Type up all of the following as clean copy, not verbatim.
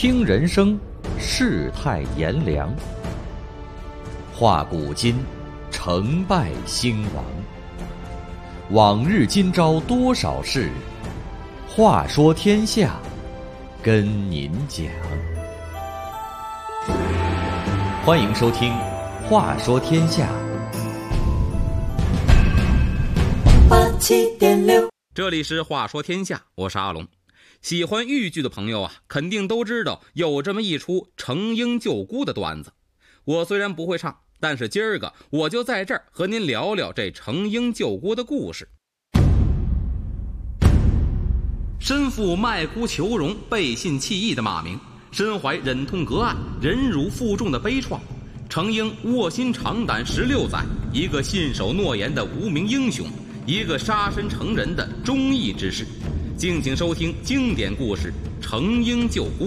听人生，世态炎凉；话古今，成败兴亡。往日今朝多少事，话说天下，跟您讲。欢迎收听《话说天下》。 87.6，这里是话说天下，我是阿龙。喜欢豫剧的朋友啊，肯定都知道有这么一出程婴救孤的段子。我虽然不会唱，但是今儿个我就在这儿和您聊聊这程婴救孤的故事。身负卖孤求荣、背信弃义的骂名，身怀忍痛割爱、忍辱负重的悲怆，程婴卧薪尝胆16载，一个信守诺言的无名英雄，一个杀身成仁的忠义之士。敬请收听经典故事《程婴救孤》。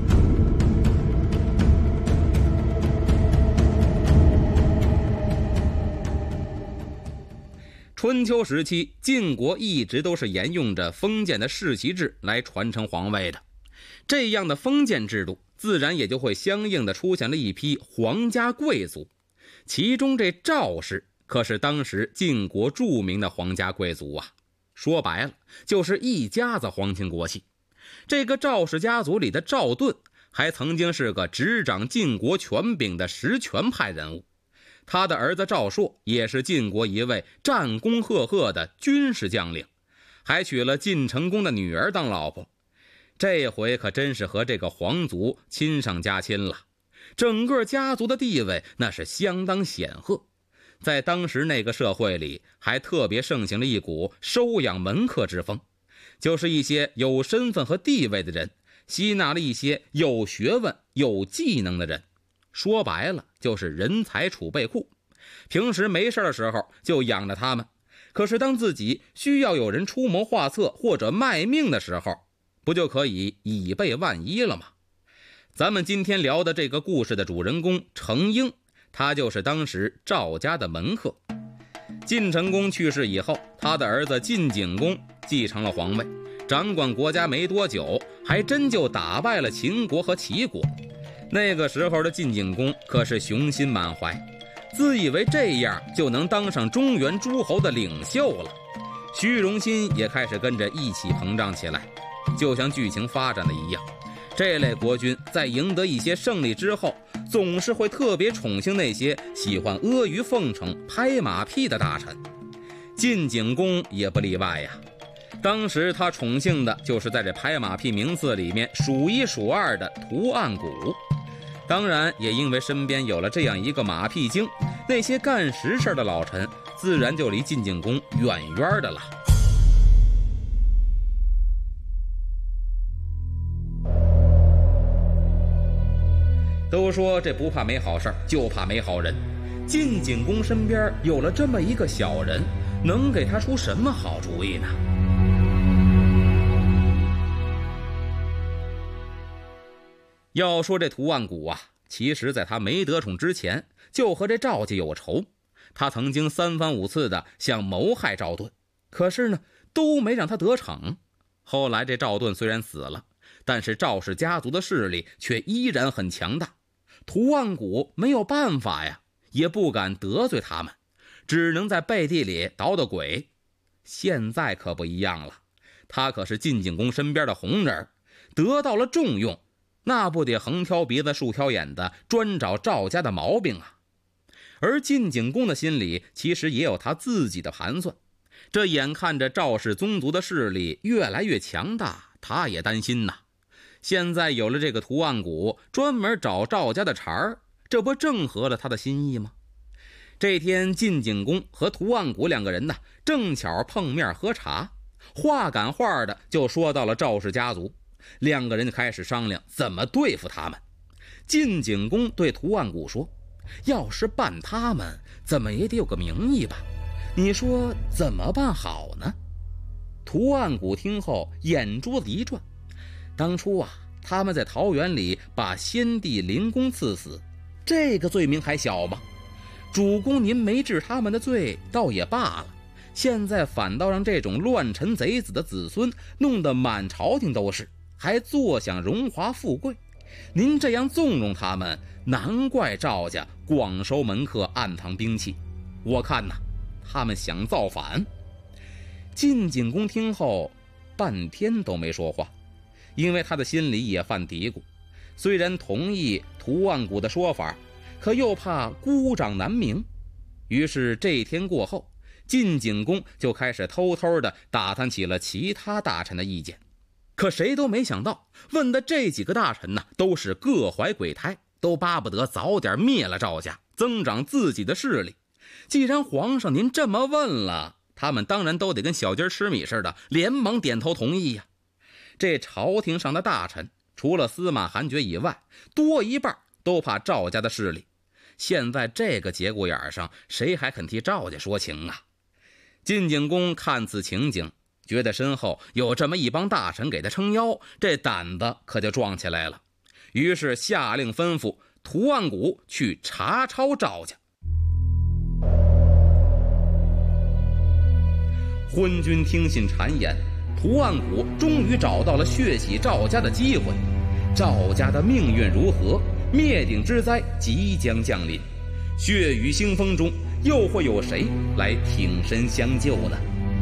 春秋时期，晋国一直都是沿用着封建的世袭制来传承皇位的。这样的封建制度，自然也就会相应的出现了一批皇家贵族。其中这赵氏可是当时晋国著名的皇家贵族啊。说白了，就是一家子皇亲国戚。这个赵氏家族里的赵盾，还曾经是个执掌晋国权柄的实权派人物。他的儿子赵朔也是晋国一位战功赫赫的军事将领，还娶了晋成公的女儿当老婆。这回可真是和这个皇族亲上加亲了，整个家族的地位那是相当显赫。在当时那个社会里，还特别盛行了一股收养门客之风，就是一些有身份和地位的人吸纳了一些有学问有技能的人，说白了就是人才储备库。平时没事的时候就养着他们，可是当自己需要有人出谋划策或者卖命的时候，不就可以以备万一了吗？咱们今天聊的这个故事的主人公程婴，他就是当时赵家的门客。晋成公去世以后，他的儿子晋景公继承了皇位，掌管国家没多久，还真就打败了秦国和齐国。那个时候的晋景公可是雄心满怀，自以为这样就能当上中原诸侯的领袖了，虚荣心也开始跟着一起膨胀起来。就像剧情发展的一样，这类国君在赢得一些胜利之后，总是会特别宠幸那些喜欢阿谀奉承、拍马屁的大臣。晋景公也不例外呀。当时他宠幸的就是在这拍马屁名次里面数一数二的屠岸贾。当然也因为身边有了这样一个马屁精，那些干实事的老臣自然就离晋景公远远的了。都说这不怕没好事，就怕没好人。晋景公身边有了这么一个小人，能给他出什么好主意呢？要说这屠岸贾啊，其实在他没得宠之前，就和这赵家有仇。他曾经3番5次的想谋害赵盾，可是呢，都没让他得逞。后来这赵盾虽然死了，但是赵氏家族的势力却依然很强大。屠岸贾没有办法呀，也不敢得罪他们，只能在背地里捣捣鬼。现在可不一样了，他可是晋景公身边的红人，得到了重用，那不得横挑鼻子竖挑眼的专找赵家的毛病啊。而晋景公的心里其实也有他自己的盘算，这眼看着赵氏宗族的势力越来越强大，他也担心呐。现在有了这个屠岸贾专门找赵家的茬儿，这不正合了他的心意吗？这天晋景公和屠岸贾两个人呢，正巧碰面喝茶，话赶话的就说到了赵氏家族，两个人就开始商量怎么对付他们。晋景公对屠岸贾说，要是办他们，怎么也得有个名义吧，你说怎么办好呢？屠岸贾听后眼珠子一转，当初啊，他们在桃园里把先帝灵公赐死，这个罪名还小吗？主公您没治他们的罪倒也罢了，现在反倒让这种乱臣贼子的子孙弄得满朝廷都是，还坐享荣华富贵， 您这样纵容他们，难怪赵家广收门客，暗藏兵器。我看呐，他们想造反。”晋景公听后半天都没说话，因为他的心里也犯嘀咕，虽然同意涂万古的说法，可又怕孤掌难鸣。于是这一天过后，晋景公就开始偷偷地打探起了其他大臣的意见。可谁都没想到，问的这几个大臣呢，都是各怀鬼胎，都巴不得早点灭了赵家，增长自己的势力。既然皇上您这么问了，他们当然都得跟小鸡吃米似的，连忙点头同意呀。这朝廷上的大臣，除了司马韩厥以外，多一半都怕赵家的势力。现在这个节骨眼上，谁还肯替赵家说情啊？晋景公看此情景，觉得身后有这么一帮大臣给他撑腰，这胆子可就壮起来了。于是下令吩咐涂万古去查抄赵家。昏君听信谗言，涂万古终于找到了血洗赵家的机会。赵家的命运如何？灭顶之灾即将降临，血雨腥风中又会有谁来挺身相救呢？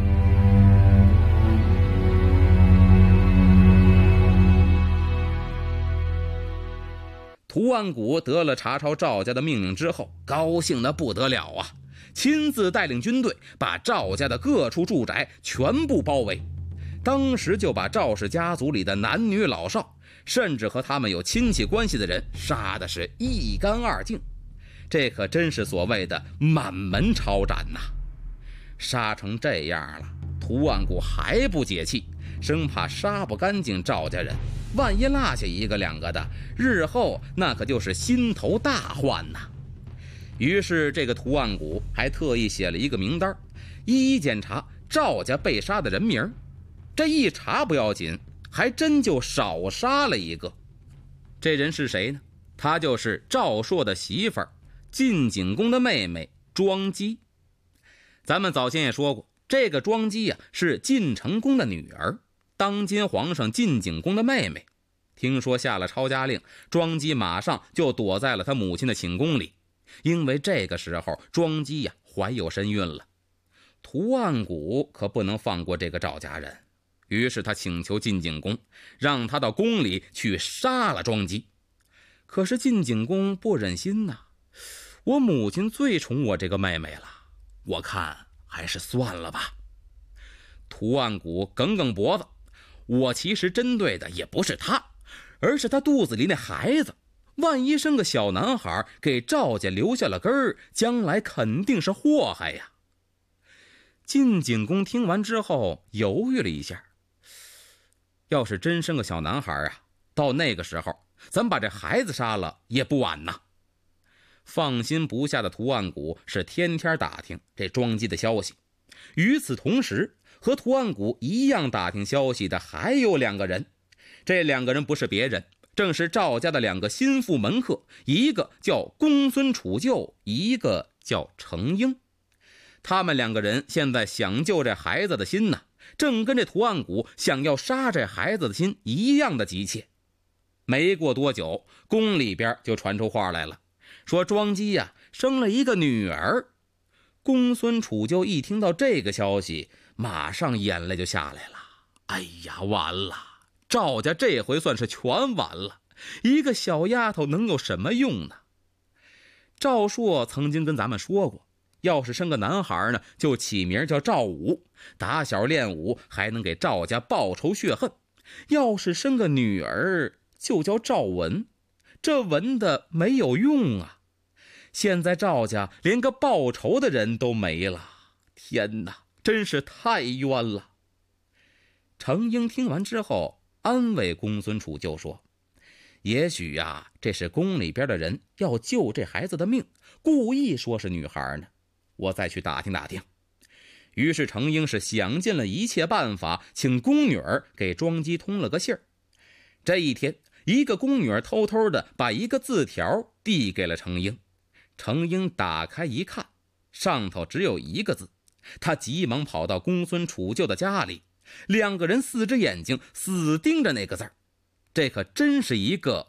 涂万古得了查抄赵家的命令之后，高兴得不得了啊！亲自带领军队把赵家的各处住宅全部包围，当时就把赵氏家族里的男女老少，甚至和他们有亲戚关系的人杀的是一干二净。这可真是所谓的满门抄斩呐！杀成这样了，涂万古还不解气，生怕杀不干净赵家人，万一落下一个两个的，日后那可就是心头大患呐。于是这个涂万古还特意写了一个名单，一一检查赵家被杀的人名。这一查不要紧，还真就少杀了一个。这人是谁呢？他就是赵朔的媳妇儿，晋景公的妹妹庄姬。咱们早先也说过，这个庄姬啊是晋成公的女儿，当今皇上晋景公的妹妹。听说下了抄家令，庄姬马上就躲在了她母亲的寝宫里，因为这个时候庄姬呀怀有身孕了。涂万古可不能放过这个赵家人，于是他请求晋景公让他到宫里去杀了庄姬。可是晋景公不忍心呐，我母亲最宠我这个妹妹了，我看还是算了吧。涂万古梗梗脖子，我其实针对的也不是他，而是他肚子里那孩子，万一生个小男孩，给赵家留下了根儿，将来肯定是祸害呀。晋景公听完之后犹豫了一下，要是真生个小男孩啊，到那个时候咱把这孩子杀了也不晚呐。放心不下的涂万古是天天打听这庄姬的消息。与此同时，和涂万古一样打听消息的还有两个人，这两个人不是别人，正是赵家的两个心腹门客，一个叫公孙杵臼，一个叫程婴。他们两个人现在想救这孩子的心呢，正跟这涂万古想要杀这孩子的心一样的急切。没过多久，宫里边就传出话来了，说庄姬呀生了一个女儿。公孙杵臼一听到这个消息，马上眼泪就下来了。哎呀，完了，赵家这回算是全完了，一个小丫头能有什么用呢？赵朔曾经跟咱们说过，要是生个男孩呢，就起名叫赵武，打小练武，还能给赵家报仇雪恨。要是生个女儿，就叫赵文，这文的没有用啊。现在赵家连个报仇的人都没了，天哪，真是太冤了。程婴听完之后安慰公孙杵臼说，也许呀，这是宫里边的人要救这孩子的命，故意说是女孩呢，我再去打听打听。于是程婴是想尽了一切办法，请宫女儿给庄姬通了个信儿。这一天，一个宫女儿偷偷的把一个字条递给了程婴。程婴打开一看，上头只有一个字，他急忙跑到公孙杵臼的家里，两个人四只眼睛死盯着那个字儿。这可真是一个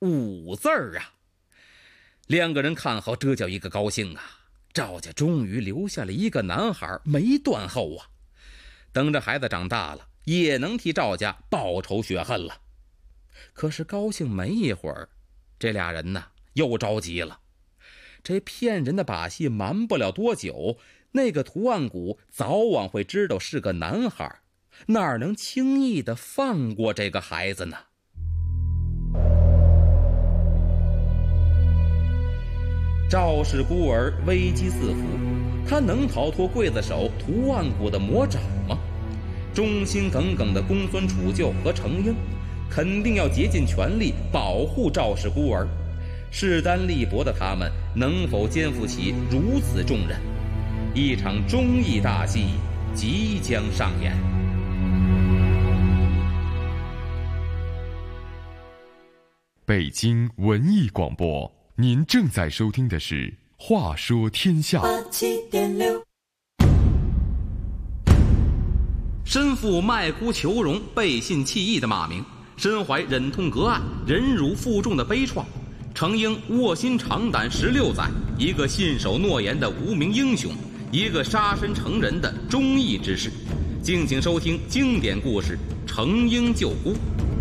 5字啊！两个人看后，这叫一个高兴啊！赵家终于留下了一个男孩，没断后啊！等着孩子长大了，也能替赵家报仇雪恨了。可是高兴没一会儿，这俩人呢又着急了。这骗人的把戏瞒不了多久，那个图案谷早晚会知道是个男孩，哪能轻易的放过这个孩子呢？赵氏孤儿危机四伏，他能逃脱刽子手图案谷的魔爪吗？忠心耿耿的公孙杵臼和程婴肯定要竭尽全力保护赵氏孤儿，势单力薄的他们能否肩负起如此重任？一场忠义大戏即将上演。 北京文艺广播，您正在收听的是《话说天下》。 87.6。 身负卖哭求荣、背信弃义的骂名，身怀忍痛割爱、忍辱负重的悲怆，程婴卧薪尝胆16载，一个信守诺言的无名英雄，一个杀身成仁的忠义之士。敬请收听经典故事《程婴救孤》。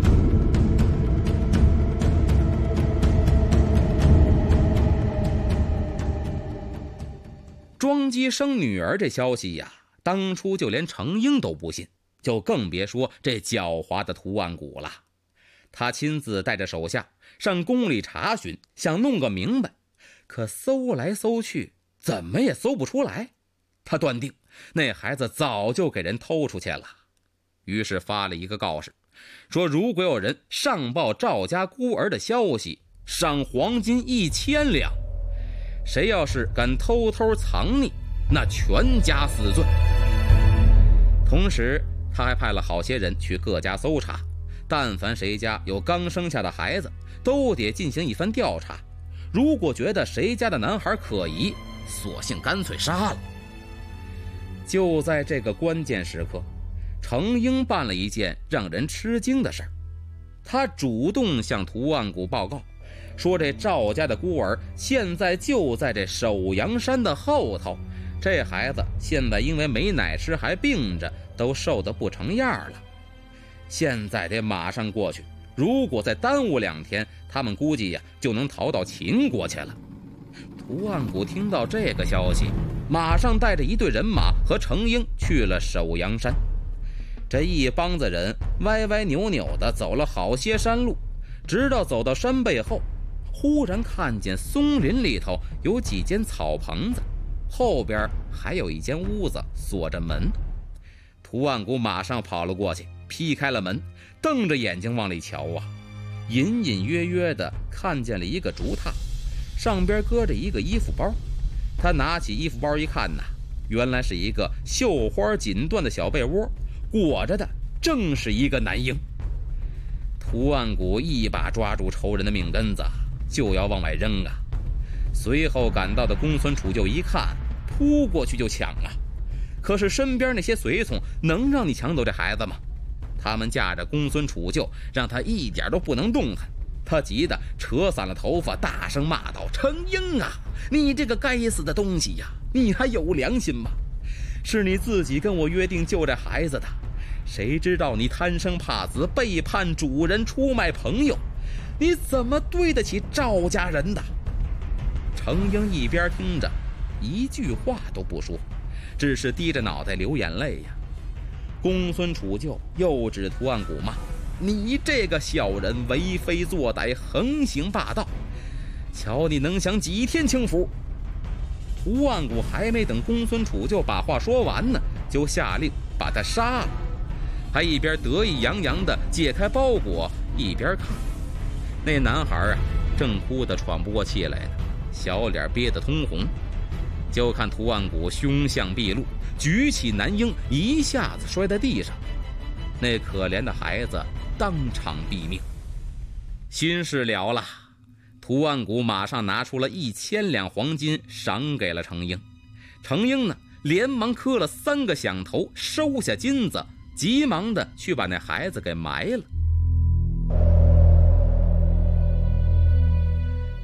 庄姬生女儿这消息呀，当初就连程婴都不信，就更别说这狡猾的图案谷了。他亲自带着手下上宫里查询，想弄个明白，可搜来搜去怎么也搜不出来。他断定那孩子早就给人偷出去了，于是发了一个告示，说如果有人上报赵家孤儿的消息，赏黄金1000两，谁要是敢偷偷藏匿，那全家死罪。同时他还派了好些人去各家搜查，但凡谁家有刚生下的孩子，都得进行一番调查，如果觉得谁家的男孩可疑，索性干脆杀了。就在这个关键时刻，程婴办了一件让人吃惊的事儿，他主动向图案谷报告，说这赵家的孤儿现在就在这首阳山的后头，这孩子现在因为没奶吃还病着，都瘦得不成样了，现在得马上过去，如果再耽误2天，他们估计呀就能逃到秦国去了。图案谷听到这个消息，马上带着一队人马和程婴去了首阳山。这一帮子人歪歪扭扭的走了好些山路，直到走到山背后，忽然看见松林里头有几间草棚子，后边还有一间屋子锁着门。图案谷马上跑了过去，劈开了门，瞪着眼睛往里瞧啊，隐隐约约的看见了一个竹榻，上边搁着一个衣服包。他拿起衣服包一看呐，原来是一个绣花锦缎的小被窝，裹着的正是一个男婴。图案谷一把抓住仇人的命根子，就要往外扔啊！随后赶到的公孙杵臼一看，扑过去就抢啊！可是身边那些随从能让你抢走这孩子吗？他们架着公孙杵臼，让他一点都不能动弹。他急得扯散了头发，大声骂道：“程婴啊，你这个该死的东西呀，你还有良心吗？是你自己跟我约定救这孩子的，谁知道你贪生怕死，背叛主人，出卖朋友，你怎么对得起赵家人的？”程婴一边听着，一句话都不说，只是低着脑袋流眼泪呀。公孙杵臼又指图案谷骂：“你这个小人，为非作歹，横行霸道，瞧你能享几天清福！”图案谷还没等公孙杵臼把话说完呢，就下令把他杀了，还一边得意洋洋地解开包裹，一边看那男孩啊，正哭得喘不过气来呢，小脸憋得通红。就看图案谷凶相毕露，举起男婴一下子摔在地上，那可怜的孩子当场毙命。心事了了，图案谷马上拿出了1000两黄金赏给了程婴。程婴呢，连忙磕了3个响头，收下金子，急忙的去把那孩子给埋了。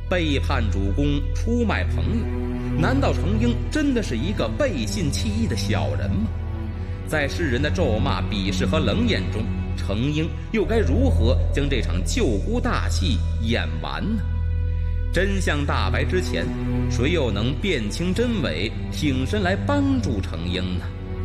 背叛主公，出卖朋友，难道程婴真的是一个背信弃义的小人吗？在世人的咒骂、鄙视和冷眼中，程婴又该如何将这场救孤大戏演完呢？真相大白之前，谁又能辨清真伪，挺身来帮助程婴呢？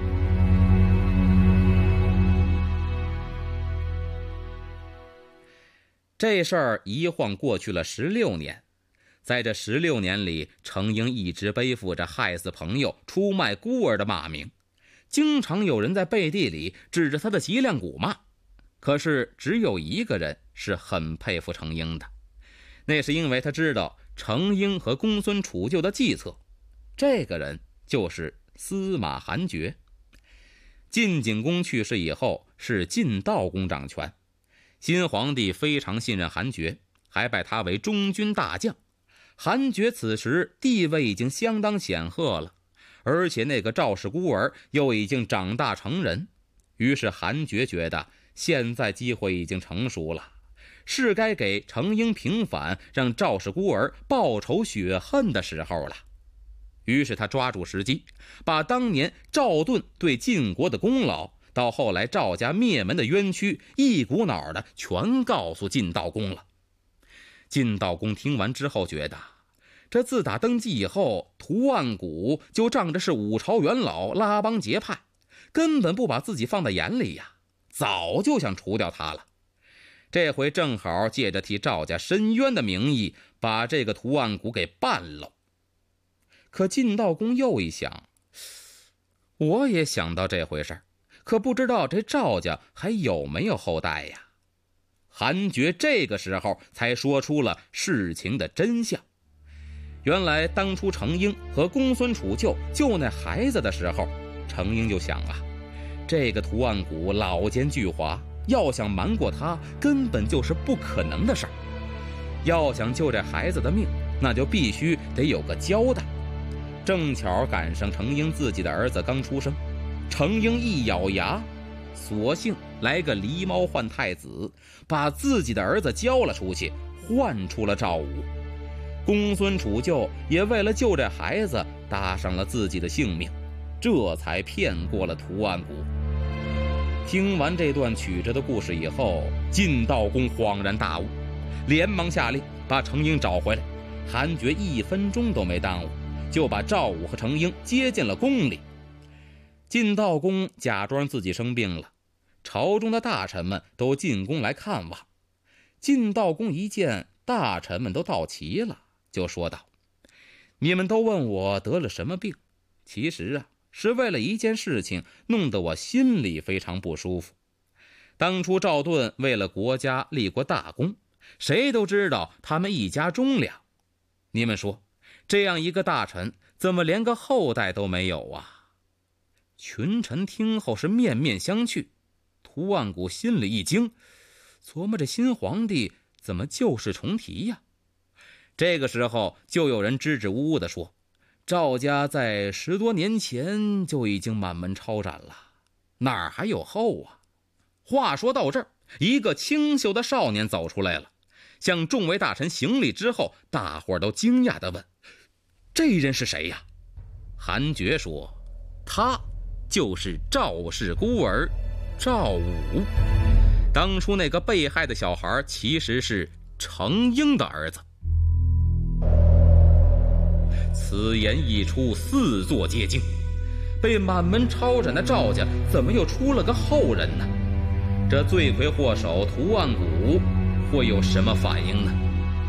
这事儿一晃过去了16年，在这16年里，程婴一直背负着害死朋友、出卖孤儿的骂名，经常有人在背地里指着他的脊梁骨骂。可是只有一个人是很佩服程婴的，那是因为他知道程婴和公孙杵臼的计策，这个人就是司马韩厥。晋景公去世以后，是晋悼公掌权，新皇帝非常信任韩厥，还拜他为中军大将。韩厥此时地位已经相当显赫了，而且那个赵氏孤儿又已经长大成人，于是韩厥觉得现在机会已经成熟了，是该给程婴平反，让赵氏孤儿报仇雪恨的时候了。于是他抓住时机，把当年赵盾对晋国的功劳，到后来赵家灭门的冤屈，一股脑的全告诉晋悼公了。晋悼公听完之后觉得，这自打登基以后，屠岸贾就仗着是五朝元老，拉帮结派，根本不把自己放在眼里呀，早就想除掉他了。这回正好借着替赵家申冤的名义，把这个屠岸贾给办了。可晋悼公又一想，我也想到这回事，可不知道这赵家还有没有后代呀？韩厥这个时候才说出了事情的真相。原来当初程婴和公孙杵臼救那孩子的时候，程婴就想啊，这个屠岸贾老奸巨猾，要想瞒过他，根本就是不可能的事儿。要想救这孩子的命，那就必须得有个交代。正巧赶上程婴自己的儿子刚出生，程婴一咬牙，索性来个狸猫换太子，把自己的儿子交了出去，换出了赵武。公孙杵臼也为了救这孩子，搭上了自己的性命，这才骗过了屠岸贾。听完这段曲折的故事以后，晋悼公恍然大悟，连忙下令把程婴找回来。韩厥1分钟都没耽误，就把赵武和程婴接进了宫里。晋悼公假装自己生病了，朝中的大臣们都进宫来看望。晋悼公一见大臣们都到齐了，就说道：你们都问我得了什么病，其实啊，是为了一件事情弄得我心里非常不舒服。当初赵盾为了国家立过大功，谁都知道他们一家忠良，你们说这样一个大臣怎么连个后代都没有啊？群臣听后是面面相觑，屠岸贾心里一惊，琢磨这新皇帝怎么旧事重提呀？这个时候就有人支支吾吾地说，赵家在10多年前就已经满门抄斩了，哪儿还有后啊？话说到这儿，一个清秀的少年走出来了，向众位大臣行礼之后，大伙儿都惊讶地问：这人是谁呀？韩厥说：他就是赵氏孤儿赵武。当初那个被害的小孩其实是程婴的儿子。此言一出，四座皆惊，被满门抄斩的赵家怎么又出了个后人呢？这罪魁祸首屠岸贾会有什么反应呢？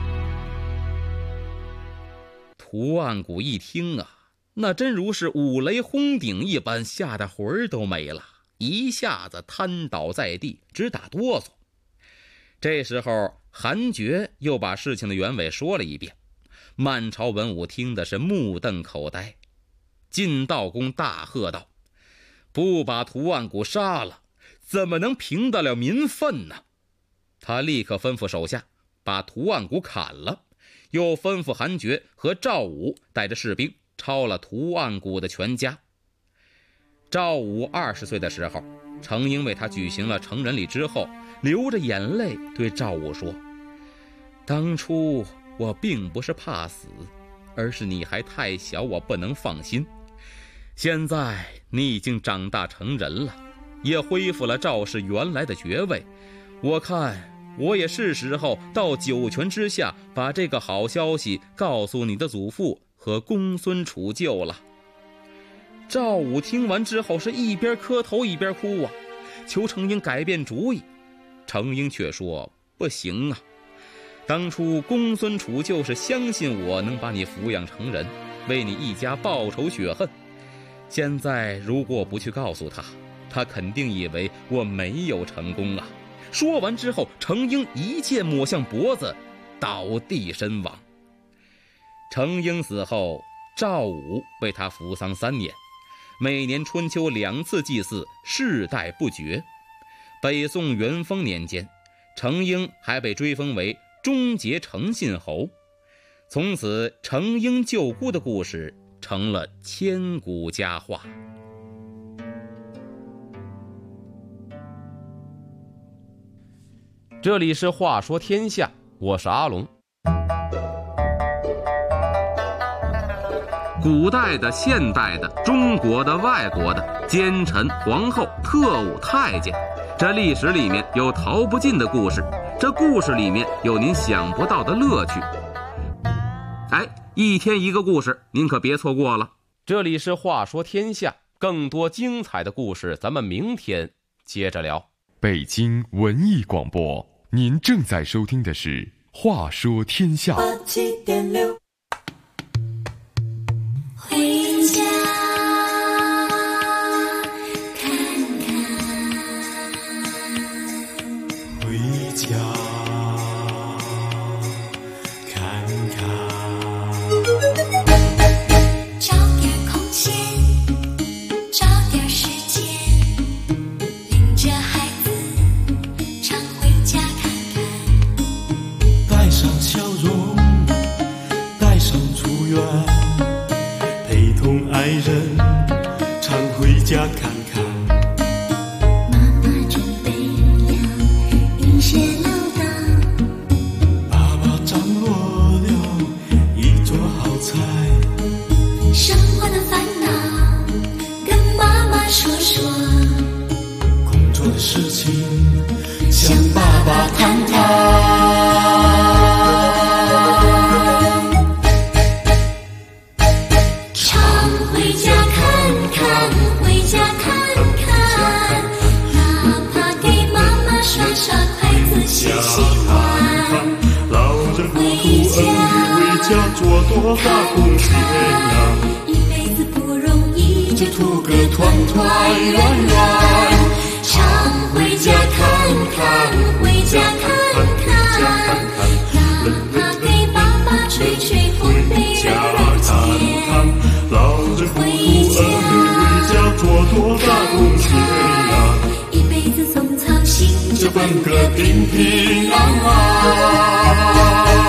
屠岸贾一听啊，那真如是五雷轰顶一般，吓得魂儿都没了，一下子瘫倒在地，直打哆嗦。这时候韩厥又把事情的原委说了一遍，满朝文武听的是目瞪口呆。晋悼公大喝道：不把屠岸贾杀了，怎么能平得了民愤呢？他立刻吩咐手下把屠岸贾砍了，又吩咐韩厥和赵武带着士兵抄了屠岸贾的全家。赵武20岁的时候，程婴为他举行了成人礼之后，流着眼泪对赵武说：当初我并不是怕死，而是你还太小，我不能放心。现在你已经长大成人了，也恢复了赵氏原来的爵位，我看我也是时候到九泉之下把这个好消息告诉你的祖父和公孙杵臼了。赵武听完之后是一边磕头一边哭啊，求程婴改变主意。程婴却说不行啊，当初公孙杵臼是相信我能把你抚养成人，为你一家报仇雪恨。现在如果不去告诉他，他肯定以为我没有成功啊。说完之后，程婴一剑抹向脖子，倒地身亡。程婴死后，赵武为他扶丧3年，每年春秋2次祭祀，世代不绝。北宋元丰年间，程婴还被追封为终结诚信侯，从此程婴救姑的故事成了千古佳话。这里是话说天下，我是阿龙。古代的、现代的、中国的、外国的，奸臣、皇后、特务、太监，这历史里面有逃不尽的故事，这故事里面有您想不到的乐趣。一天一个故事，您可别错过了。这里是话说天下，更多精彩的故事咱们明天接着聊。 北京文艺广播，您正在收听的是话说天下。 87.6回家看看，回家看看，找点空闲，找点时间，领着孩子常回家看看，带上笑容，带上祝愿，陪同爱人常回家看看。妈妈准备了一些唠叨，爸爸张罗了一桌好菜，生活的烦恼跟妈妈说说，工作的事情向爸爸谈谈。做多大贡献呀，一辈子不容易，就图个团团圆圆。常回家看看，回家看看，哪怕给爸爸吹吹风被人儿见。老人不图儿女为家做多大贡献呀，一辈子总操心，就奔个平平安安。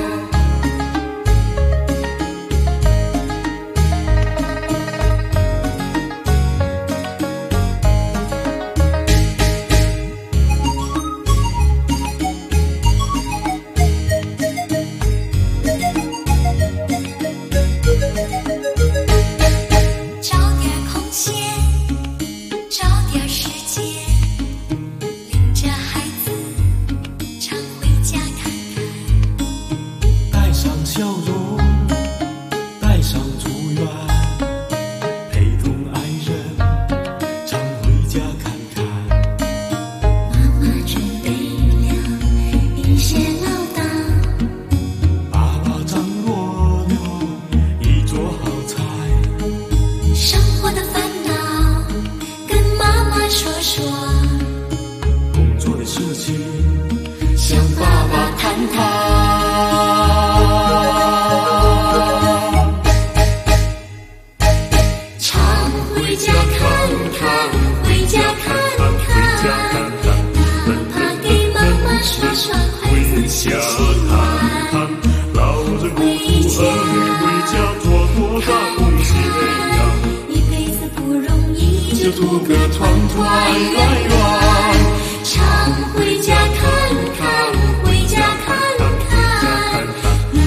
就图个团团圆圆，常回家看看，回家看看，哪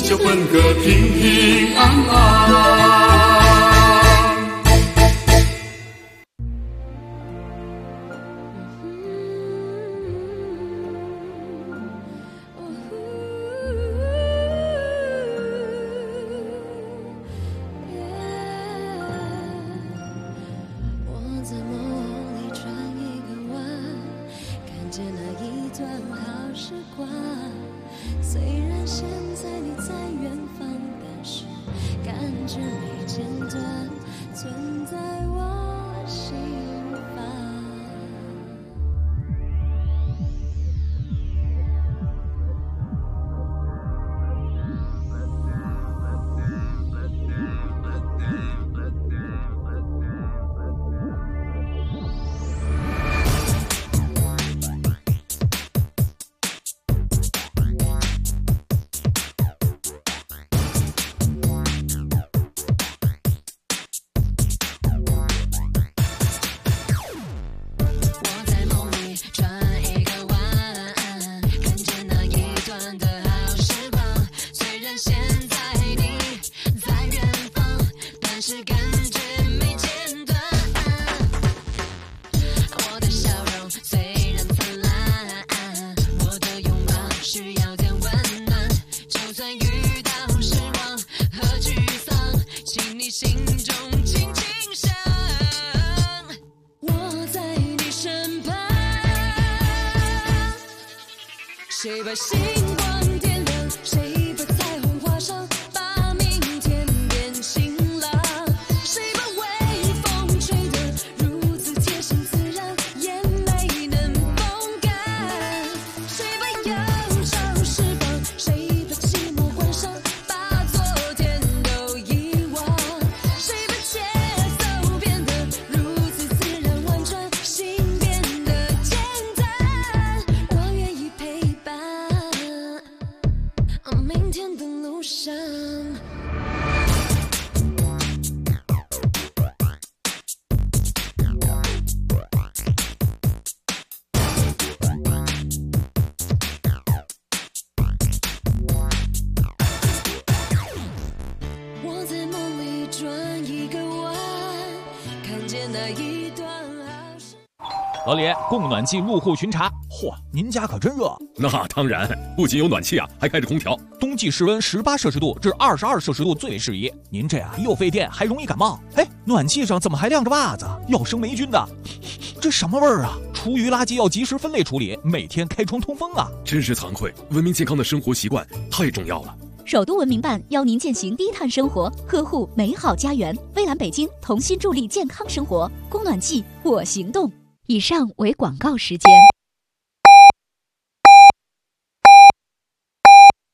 就混个平平安安。 虽然现在你在远方，但是感觉没间断，存在我心房。谁把星光点亮？谁把彩虹画上？把明天变晴朗。谁把微风吹得如此贴心自然，眼没能风干？谁把忧伤释放？谁把寂寞关上？把昨天都遗忘。谁把节奏变得如此自然婉转，心变得简单？我愿意陪伴。明天的路上，我在梦里转一个弯，看见那一段好时。 老李，供暖气入户巡查。嚯，您家可真热。 那当然，不仅有暖气啊，还开着空调。 冬季室温18摄氏度至22摄氏度最适宜。您这样又费电，还容易感冒。哎，暖气上怎么还晾着袜子？要生霉菌的。这什么味儿啊？厨余垃圾要及时分类处理，每天开窗通风啊。 真是惭愧，文明健康的生活习惯太重要了。 首都文明办邀您践行低碳生活，呵护美好家园。蔚蓝北京同心助力健康生活，供暖气我行动。以上为广告时间。